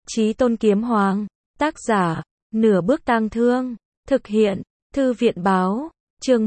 Chí Tôn Kiếm Hoàng. Tác giả, Nửa Bước Tang Thương. Thực hiện, Thư viện Báo. Chương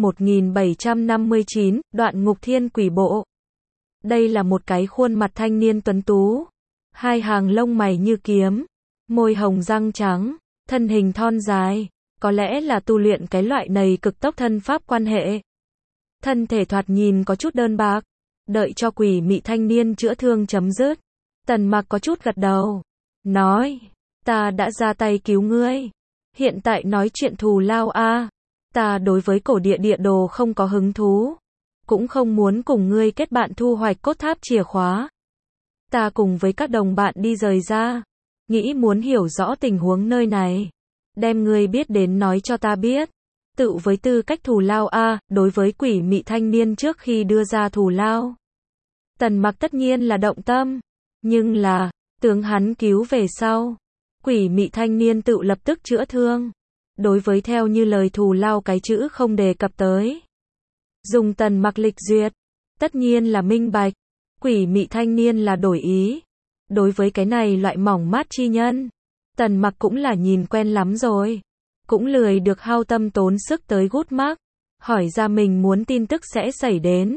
1759, Đoạn Ngục Thiên Quỷ Bộ. Đây là một cái khuôn mặt thanh niên tuấn tú. Hai hàng lông mày như kiếm. Môi hồng răng trắng. Thân hình thon dài. Có lẽ là tu luyện cái loại này cực tốc thân pháp quan hệ. Thân thể thoạt nhìn có chút đơn bạc. Đợi cho quỷ mị thanh niên chữa thương chấm dứt. Tần Mặc có chút gật đầu. Nói, ta đã ra tay cứu ngươi. Hiện tại nói chuyện thù lao a. Ta đối với cổ địa địa đồ không có hứng thú. Cũng không muốn cùng ngươi kết bạn thu hoạch cốt tháp chìa khóa. Ta cùng với các đồng bạn đi rời ra. Nghĩ muốn hiểu rõ tình huống nơi này. Đem ngươi biết đến nói cho ta biết. Tự với tư cách thù lao a, đối với quỷ mị thanh niên trước khi đưa ra thù lao. Tần Mặc tất nhiên là động tâm. Nhưng là, tướng hắn cứu về sau. Quỷ mị thanh niên tự lập tức chữa thương. Đối với theo như lời thù lao cái chữ không đề cập tới. Dùng Tần Mặc lịch duyệt. Tất nhiên là minh bạch. Quỷ mị thanh niên là đổi ý. Đối với cái này loại mỏng mát chi nhân. Tần Mặc cũng là nhìn quen lắm rồi. Cũng lười được hao tâm tốn sức tới gút mắc. Hỏi ra mình muốn tin tức sẽ xảy đến.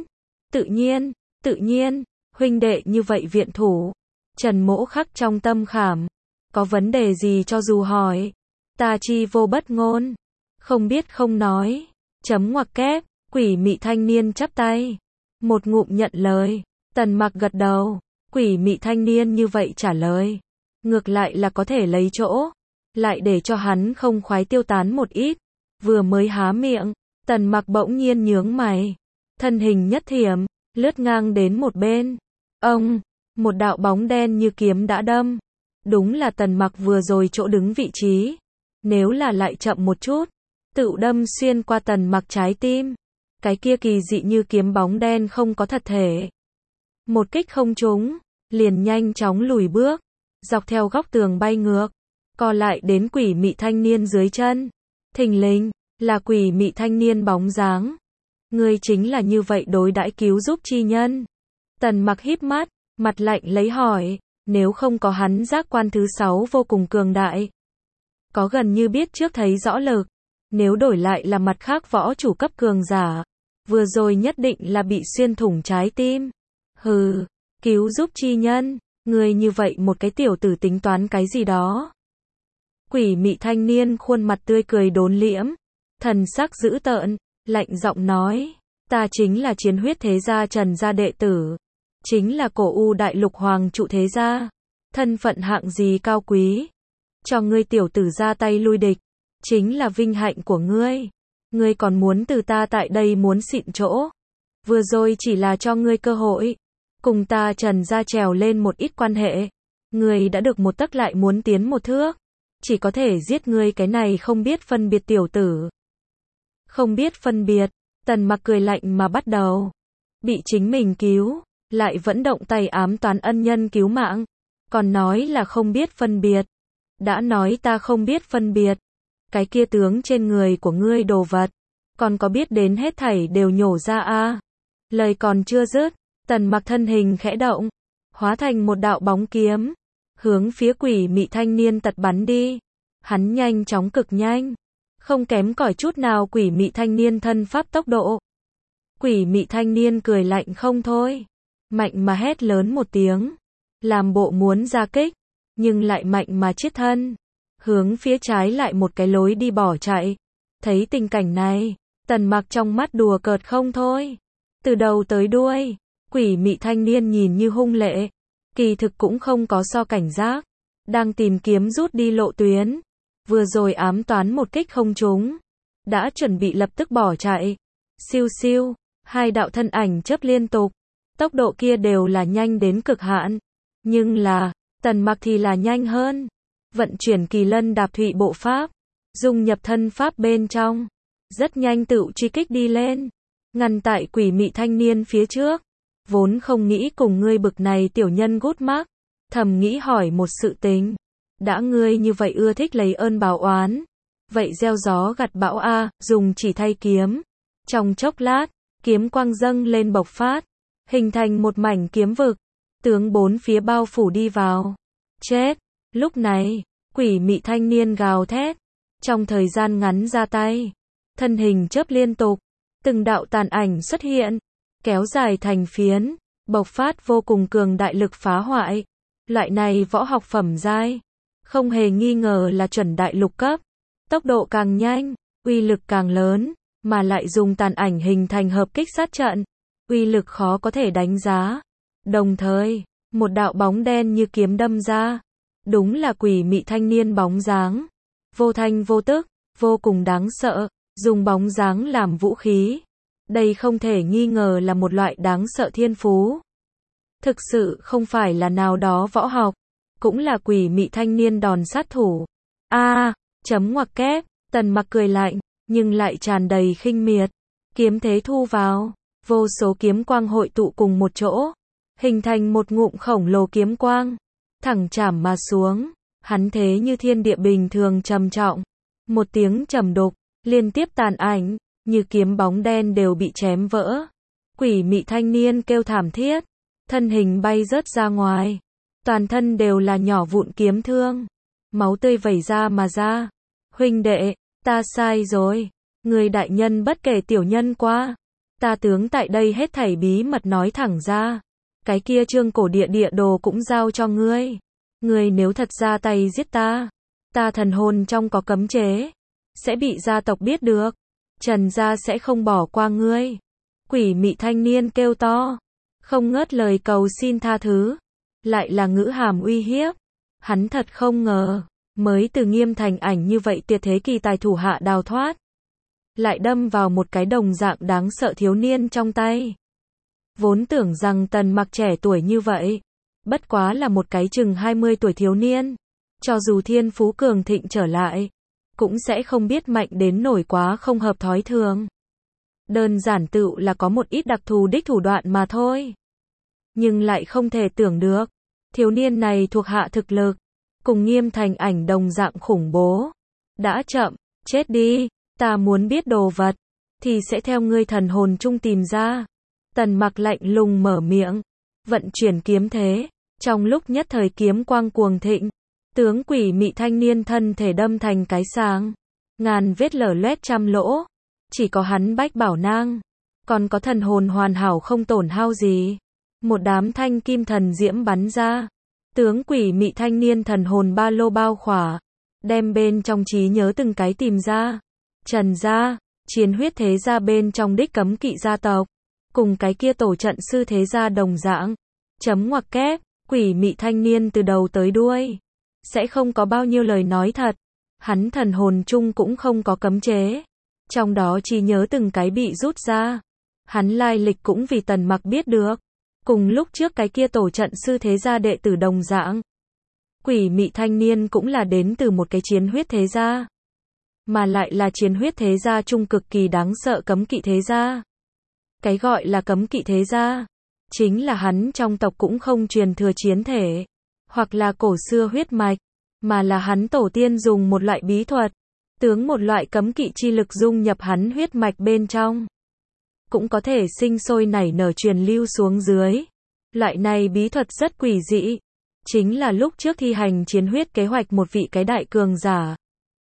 Tự nhiên, huynh đệ như vậy viện thủ. Trần Mỗ khắc trong tâm khảm. Có vấn đề gì cho dù hỏi. Ta chi vô bất ngôn. Không biết không nói. Chấm ngoặc kép, quỷ mị thanh niên chắp tay. Một ngụm nhận lời. Tần Mặc gật đầu. Quỷ mị thanh niên như vậy trả lời. Ngược lại là có thể lấy chỗ. Lại để cho hắn không khoái tiêu tán một ít. Vừa mới há miệng. Tần Mặc bỗng nhiên nhướng mày. Thân hình nhất thiểm. Lướt ngang đến một bên. Ông, một đạo bóng đen như kiếm đã đâm. Đúng là Tần Mặc vừa rồi chỗ đứng vị trí. Nếu là lại chậm một chút, tự đâm xuyên qua Tần Mặc trái tim. Cái kia kỳ dị như kiếm bóng đen không có thật thể. Một kích không trúng, liền nhanh chóng lùi bước, dọc theo góc tường bay ngược, co lại đến quỷ mị thanh niên dưới chân. Thình lình, là quỷ mị thanh niên bóng dáng. Ngươi chính là như vậy đối đãi cứu giúp chi nhân. Tần Mặc híp mắt, mặt lạnh lấy hỏi, nếu không có hắn giác quan thứ 6 vô cùng cường đại. Có gần như biết trước thấy rõ lực. Nếu đổi lại là mặt khác võ chủ cấp cường giả. Vừa rồi nhất định là bị xuyên thủng trái tim. Hừ, cứu giúp chi nhân. Người như vậy một cái tiểu tử tính toán cái gì đó. Quỷ mị thanh niên khuôn mặt tươi cười đốn liễm. Thần sắc dữ tợn, lạnh giọng nói. Ta chính là chiến huyết thế gia Trần gia đệ tử. Chính là cổ u đại lục hoàng trụ thế gia. Thân phận hạng gì cao quý. Cho ngươi tiểu tử ra tay lui địch. Chính là vinh hạnh của ngươi. Ngươi còn muốn từ ta tại đây muốn xịn chỗ. Vừa rồi chỉ là cho ngươi cơ hội. Cùng ta Trần gia trèo lên một ít quan hệ. Ngươi đã được một tấc lại muốn tiến một thước. Chỉ có thể giết ngươi cái này không biết phân biệt tiểu tử. Không biết phân biệt. Tần Mặc cười lạnh mà bắt đầu. Bị chính mình cứu. Lại vẫn động tay ám toán ân nhân cứu mạng. Còn nói là không biết phân biệt. Đã nói ta không biết phân biệt. Cái kia tướng trên người của ngươi đồ vật. Còn có biết đến hết thảy đều nhổ ra a. Lời còn chưa dứt. Tần Mặc thân hình khẽ động. Hóa thành một đạo bóng kiếm. Hướng phía quỷ mị thanh niên tật bắn đi. Hắn nhanh chóng cực nhanh. Không kém cỏi chút nào quỷ mị thanh niên thân pháp tốc độ. Quỷ mị thanh niên cười lạnh không thôi. Mạnh mà hét lớn một tiếng. Làm bộ muốn ra kích. Nhưng lại mạnh mà chết thân. Hướng phía trái lại một cái lối đi bỏ chạy. Thấy tình cảnh này. Tần Mặc trong mắt đùa cợt không thôi. Từ đầu tới đuôi. Quỷ mị thanh niên nhìn như hung lệ. Kỳ thực cũng không có so cảnh giác. Đang tìm kiếm rút đi lộ tuyến. Vừa rồi ám toán một kích không trúng. Đã chuẩn bị lập tức bỏ chạy. Siêu siêu. Hai đạo thân ảnh chớp liên tục. Tốc độ kia đều là nhanh đến cực hạn. Nhưng là, Tần Mặc thì là nhanh hơn. Vận chuyển kỳ lân đạp thụy bộ pháp. Dung nhập thân pháp bên trong. Rất nhanh tự truy kích đi lên. Ngăn tại quỷ mị thanh niên phía trước. Vốn không nghĩ cùng ngươi bực này tiểu nhân gút mắc. Thầm nghĩ hỏi một sự tình. Đã ngươi như vậy ưa thích lấy ơn báo oán. Vậy gieo gió gặt bão a, dùng chỉ thay kiếm. Trong chốc lát, kiếm quang dâng lên bộc phát. Hình thành một mảnh kiếm vực. Tướng bốn phía bao phủ đi vào. Chết. Lúc này, quỷ mị thanh niên gào thét, trong thời gian ngắn ra tay, thân hình chớp liên tục, từng đạo tàn ảnh xuất hiện, kéo dài thành phiến, bộc phát vô cùng cường đại lực phá hoại. Loại này võ học phẩm giai, không hề nghi ngờ là chuẩn đại lục cấp. Tốc độ càng nhanh, uy lực càng lớn, mà lại dùng tàn ảnh hình thành hợp kích sát trận, uy lực khó có thể đánh giá. Đồng thời, một đạo bóng đen như kiếm đâm ra, đúng là quỷ mị thanh niên bóng dáng, vô thanh vô tức, vô cùng đáng sợ, dùng bóng dáng làm vũ khí. Đây không thể nghi ngờ là một loại đáng sợ thiên phú. Thực sự không phải là nào đó võ học, cũng là quỷ mị thanh niên đòn sát thủ. Chấm ngoặc kép, Tần Mặc cười lạnh, nhưng lại tràn đầy khinh miệt. Kiếm thế thu vào, vô số kiếm quang hội tụ cùng một chỗ, hình thành một ngụm khổng lồ kiếm quang, thẳng chảm mà xuống. Hắn thế như thiên địa bình thường trầm trọng, một tiếng trầm đục, liên tiếp tàn ảnh, như kiếm bóng đen đều bị chém vỡ. Quỷ mị thanh niên kêu thảm thiết, thân hình bay rớt ra ngoài, toàn thân đều là nhỏ vụn kiếm thương, máu tươi vẩy ra mà ra. Huynh đệ, ta sai rồi, người đại nhân bất kể tiểu nhân qua, ta tướng tại đây hết thảy bí mật nói thẳng ra, cái kia Trương Cổ địa đồ cũng giao cho ngươi. Ngươi nếu thật ra tay giết ta, ta thần hồn trong có cấm chế, sẽ bị gia tộc biết được, Trần gia sẽ không bỏ qua ngươi. Quỷ mị thanh niên kêu to, không ngớt lời cầu xin tha thứ, lại là ngữ hàm uy hiếp. Hắn thật không ngờ, mới từ Nghiêm Thành Ảnh như vậy tuyệt thế kỳ tài thủ hạ đào thoát, lại đâm vào một cái đồng dạng đáng sợ thiếu niên trong tay. Vốn tưởng rằng Tần Mặc trẻ tuổi như vậy, bất quá là một cái chừng 20 tuổi thiếu niên, cho dù thiên phú cường thịnh trở lại, cũng sẽ không biết mạnh đến nổi quá không hợp thói thường. Đơn giản tựu là có một ít đặc thù đích thủ đoạn mà thôi. Nhưng lại không thể tưởng được, thiếu niên này thuộc hạ thực lực, cùng Nghiêm Thành Ảnh đồng dạng khủng bố. Đã chậm, chết đi, ta muốn biết đồ vật, thì sẽ theo ngươi thần hồn chung tìm ra. Tần Mặc lạnh lùng mở miệng, vận chuyển kiếm thế, trong lúc nhất thời kiếm quang cuồng thịnh, tướng quỷ mị thanh niên thân thể đâm thành cái sáng, ngàn vết lở loét trăm lỗ, chỉ có hắn bách bảo nang, còn có thần hồn hoàn hảo không tổn hao gì. Một đám thanh kim thần diễm bắn ra, tướng quỷ mị thanh niên thần hồn ba lô bao khỏa, đem bên trong trí nhớ từng cái tìm ra. Trần gia, chiến huyết thế gia bên trong đích cấm kỵ gia tộc, cùng cái kia tổ trận sư thế gia đồng dạng. Chấm ngoặc kép, quỷ mị thanh niên từ đầu tới đuôi, sẽ không có bao nhiêu lời nói thật. Hắn thần hồn chung cũng không có cấm chế, trong đó trí nhớ từng cái bị rút ra. Hắn lai lịch cũng vì Tần Mặc biết được, cùng lúc trước cái kia tổ trận sư thế gia đệ tử đồng dạng. Quỷ mị thanh niên cũng là đến từ một cái chiến huyết thế gia, mà lại là chiến huyết thế gia chung cực kỳ đáng sợ cấm kỵ thế gia. Cái gọi là cấm kỵ thế gia, chính là hắn trong tộc cũng không truyền thừa chiến thể, hoặc là cổ xưa huyết mạch, mà là hắn tổ tiên dùng một loại bí thuật, tướng một loại cấm kỵ chi lực dung nhập hắn huyết mạch bên trong, cũng có thể sinh sôi nảy nở truyền lưu xuống dưới. Loại này bí thuật rất quỷ dị, chính là lúc trước thi hành chiến huyết kế hoạch một vị cái đại cường giả,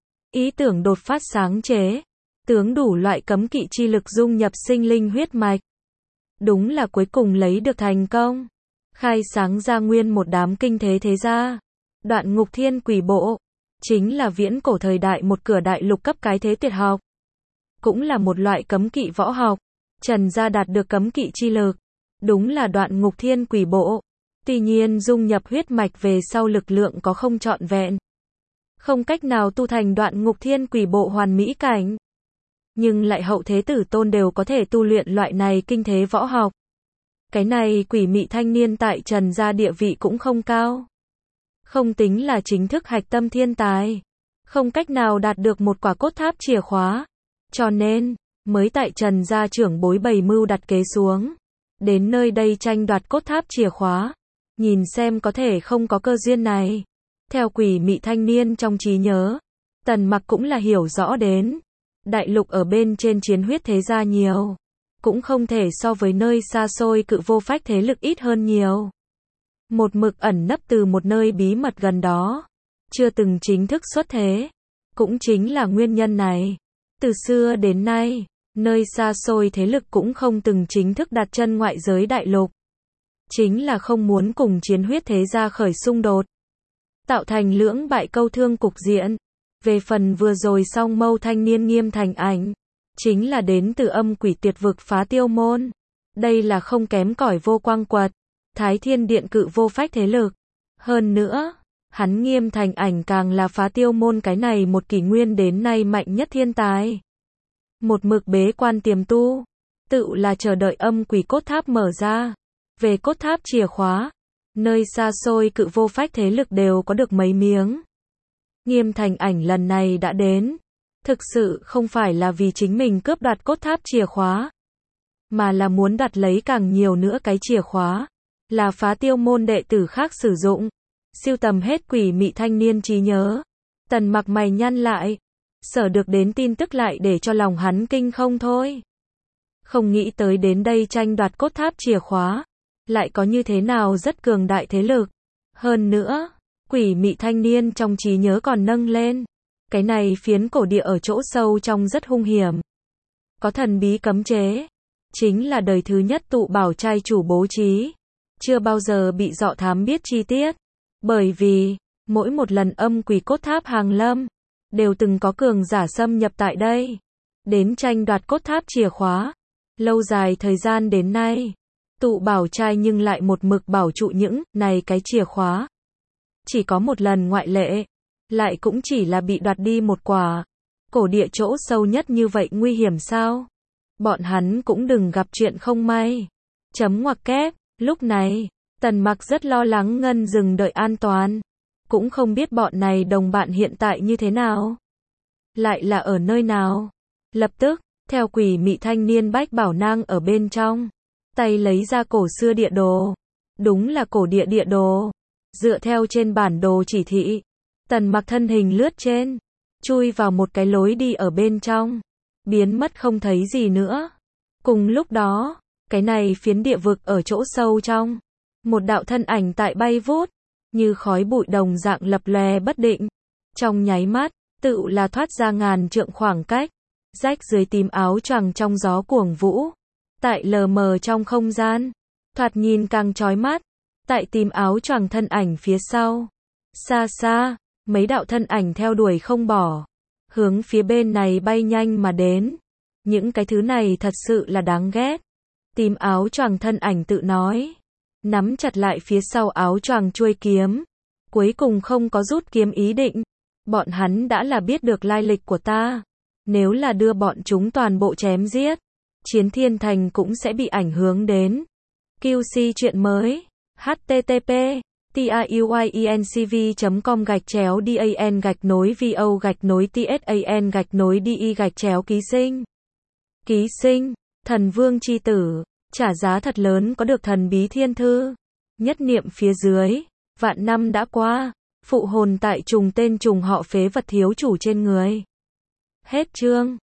ý tưởng đột phát sáng chế, tướng đủ loại cấm kỵ chi lực dung nhập sinh linh huyết mạch. Đúng là cuối cùng lấy được thành công, khai sáng ra nguyên một đám kinh thế thế gia. Đoạn Ngục Thiên Quỷ Bộ, chính là viễn cổ thời đại một cửa đại lục cấp cái thế tuyệt học, cũng là một loại cấm kỵ võ học. Trần gia đạt được cấm kỵ chi lực, đúng là Đoạn Ngục Thiên Quỷ Bộ. Tuy nhiên dung nhập huyết mạch về sau lực lượng có không trọn vẹn, không cách nào tu thành Đoạn Ngục Thiên Quỷ Bộ hoàn mỹ cảnh, nhưng lại hậu thế tử tôn đều có thể tu luyện loại này kinh thế võ học. Cái này quỷ mị thanh niên tại Trần gia địa vị cũng không cao, không tính là chính thức hạch tâm thiên tài, không cách nào đạt được một quả cốt tháp chìa khóa, cho nên mới tại Trần gia trưởng bối bày mưu đặt kế xuống, đến nơi đây tranh đoạt cốt tháp chìa khóa, nhìn xem có thể không có cơ duyên này. Theo quỷ mị thanh niên trong trí nhớ, Tần Mặc cũng là hiểu rõ đến, đại lục ở bên trên chiến huyết thế gia nhiều, cũng không thể so với nơi xa xôi cự vô phách thế lực ít hơn nhiều. Một mực ẩn nấp từ một nơi bí mật gần đó, chưa từng chính thức xuất thế. Cũng chính là nguyên nhân này, từ xưa đến nay, nơi xa xôi thế lực cũng không từng chính thức đặt chân ngoại giới đại lục. Chính là không muốn cùng chiến huyết thế gia khởi xung đột, tạo thành lưỡng bại câu thương cục diện. Về phần vừa rồi song mâu thanh niên Nghiêm Thành Ảnh, chính là đến từ âm quỷ tuyệt vực Phá Tiêu Môn. Đây là không kém cỏi Vô Quang Quật, Thái Thiên Điện cự vô phách thế lực. Hơn nữa, hắn Nghiêm Thành Ảnh càng là Phá Tiêu Môn cái này một kỷ nguyên đến nay mạnh nhất thiên tài. Một mực bế quan tiềm tu, tự là chờ đợi âm quỷ cốt tháp mở ra. Về cốt tháp chìa khóa, nơi xa xôi cự vô phách thế lực đều có được mấy miếng. Nghiêm Thành Ảnh lần này đã đến, thực sự không phải là vì chính mình cướp đoạt cốt tháp chìa khóa, mà là muốn đoạt lấy càng nhiều nữa cái chìa khóa, là Phá Tiêu Môn đệ tử khác sử dụng. Siêu tầm hết quỷ mị thanh niên trí nhớ, Tần Mặc mày nhăn lại, sở được đến tin tức lại để cho lòng hắn kinh không thôi. Không nghĩ tới đến đây tranh đoạt cốt tháp chìa khóa, lại có như thế nào rất cường đại thế lực. Hơn nữa, quỷ mị thanh niên trong trí nhớ còn nâng lên, cái này phiến cổ địa ở chỗ sâu trong rất hung hiểm, có thần bí cấm chế, chính là đời thứ nhất tụ bảo trai chủ bố trí, chưa bao giờ bị dọ thám biết chi tiết. Bởi vì, mỗi một lần âm quỷ cốt tháp hàng lâm, đều từng có cường giả xâm nhập tại đây, đến tranh đoạt cốt tháp chìa khóa. Lâu dài thời gian đến nay, tụ bảo trai nhưng lại một mực bảo trụ những này cái chìa khóa. Chỉ có một lần ngoại lệ, lại cũng chỉ là bị đoạt đi một quả. Cổ địa chỗ sâu nhất như vậy nguy hiểm sao? Bọn hắn cũng đừng gặp chuyện không may. Chấm ngoặc kép, lúc này, Tần Mặc rất lo lắng Ngân Dừng đợi an toàn. Cũng không biết bọn này đồng bạn hiện tại như thế nào. Lại là ở nơi nào. Lập tức, theo quỷ mị thanh niên Bách Bảo Nang ở bên trong, tay lấy ra cổ xưa địa đồ. Đúng là cổ địa địa đồ. Dựa theo trên bản đồ chỉ thị, Tần Mặc thân hình lướt trên, chui vào một cái lối đi ở bên trong, biến mất không thấy gì nữa. Cùng lúc đó, cái này phiến địa vực ở chỗ sâu trong, một đạo thân ảnh tại bay vút, như khói bụi đồng dạng lập lòe bất định. Trong nháy mắt, tự là thoát ra ngàn trượng khoảng cách, rách dưới tím áo choàng trong gió cuồng vũ. Tại lờ mờ trong không gian, thoạt nhìn càng chói mắt. Tại tím áo choàng thân ảnh phía sau, xa xa, mấy đạo thân ảnh theo đuổi không bỏ, hướng phía bên này bay nhanh mà đến. Những cái thứ này thật sự là đáng ghét. Tím áo choàng thân ảnh tự nói, nắm chặt lại phía sau áo choàng chuôi kiếm, cuối cùng không có rút kiếm ý định. Bọn hắn đã là biết được lai lịch của ta, nếu là đưa bọn chúng toàn bộ chém giết, Chiến Thiên Thành cũng sẽ bị ảnh hưởng đến. QC chuyện mới. http://dan-vo-dan-di-ký sinh. Ký sinh, thần vương chi tử, trả giá thật lớn có được thần bí thiên thư. Nhất niệm phía dưới, vạn năm đã qua, phụ hồn tại trùng tên trùng họ phế vật thiếu chủ trên người. Hết chương.